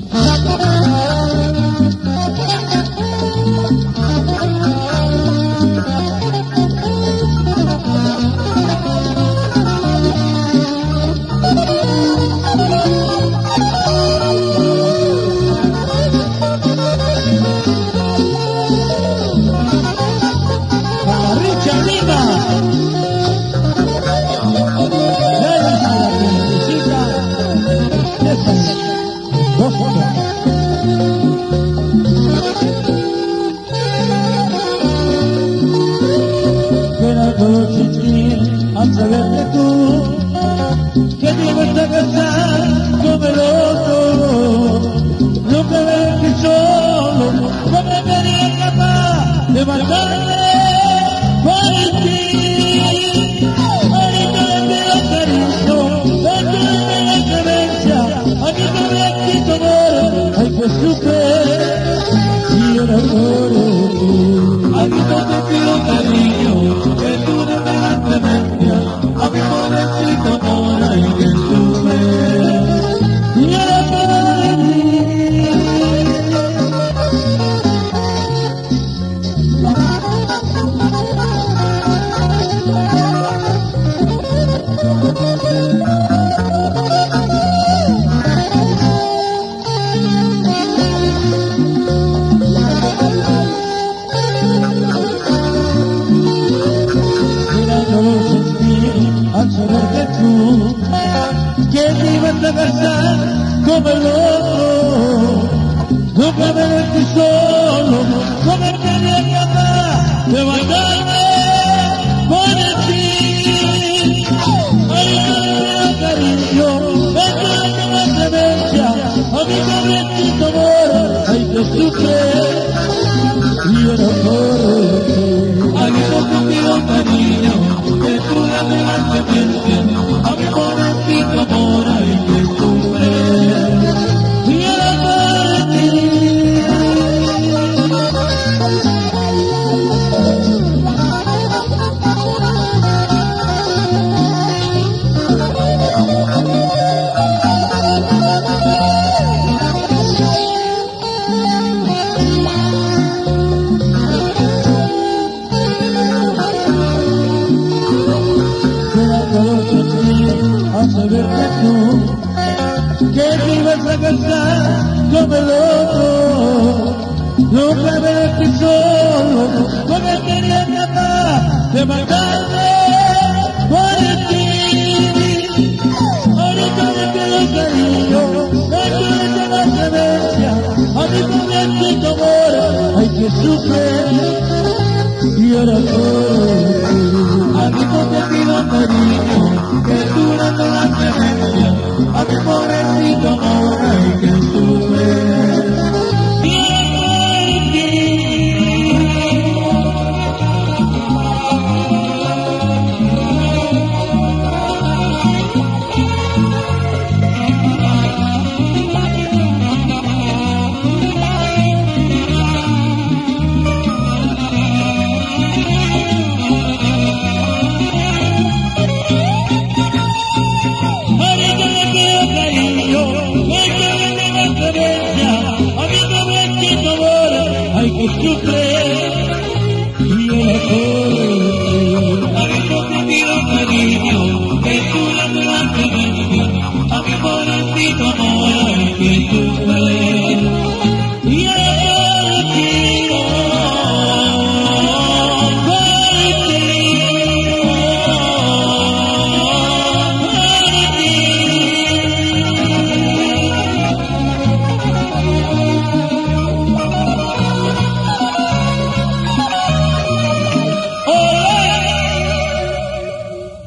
Al saberte tú que te ibas a casar con el otro, nunca verte solo, no me quería capaz de matarme por ti. Ahorita le pido cariño, dentro de la cabeza, a mí no me quito amor, hay que sufrir y era por ti. A mí no te pido cariño, que tú no me das clemencia, a mi pobrecito amor hay que sufrir y era por ti. Al saber que tú que te ibas a casar con el otro, nunca me dejé solo, no me quería capaz de matarme por ti. Ahorita me pido cariño, dentro de la clemencia, a mi pobrecito amor hay que sufrir y era por ti. A mí no te pido cariño, que tú me das clemencia, a mi pobrecito amor hay que sufrir y era por ti. Al saber que tú que te ibas a casar con el otro, nunca me dejé solo, no me quería capaz de matarme por ti. Ahorita me pido cariño, dentro de la clemencia, a mi pobrecito amor hay que sufrir y era por ti. A mí no te pido cariño, que tú no me das clemencia, a mi pobrecito amor hay que sufrir y era por ti. Hay que sufrir